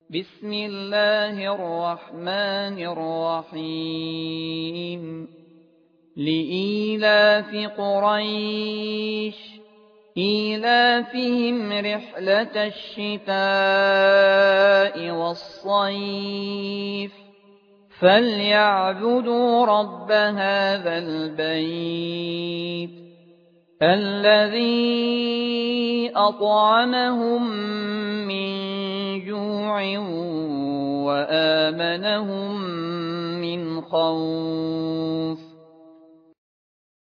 بسم الله الرحمن الرحيم لإيلاف قريش إيلافهم رحلة الشتاء والصيف فليعبدوا رب هذا البيت الذي أطعمهم من جوع وآمنهم من خوف